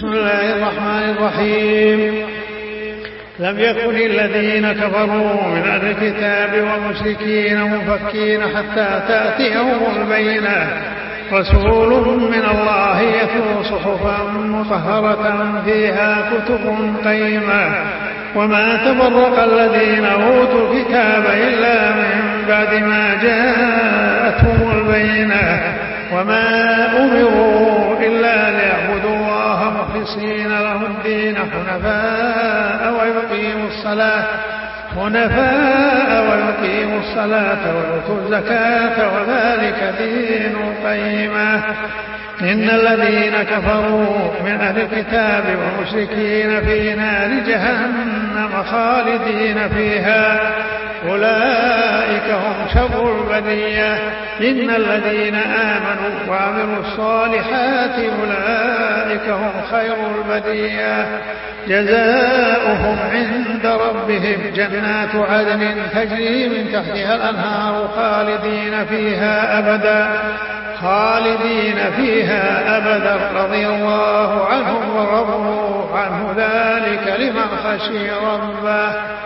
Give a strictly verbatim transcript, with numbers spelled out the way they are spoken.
بسم الله الرحمن الرحيم. لم يكن الذين كفروا من أهل الكتاب والمشركين منفكين حتى تأتيهم البينة رسول من الله يتلو صحفا مطهرة فيها كتب قيمة وما تفرق الذين أوتوا الكتاب إلا من بعد ما جاءتهم البينة وما أمروا إلا ليعبدوا الله مخلصين له الدين حنفاء ويقيموا الصلاة حنفاء ويقيموا الصلاة ويؤتوا الزكاة وذلك دين القيمة. إن الذين كفروا من أهل الكتاب والمشركين في نار جهنم خالدين فيها أولئك هم شر البرية. إن الذين آمنوا وعملوا الصالحات أولئك هم خير البرية جزاؤهم عند ربهم جنات عدن تجري من تحتها الأنهار خالدين فيها أبدا خالدين فيها أبدا رضي الله عنهم ورضوا عنه ذلك لمن خشي ربه.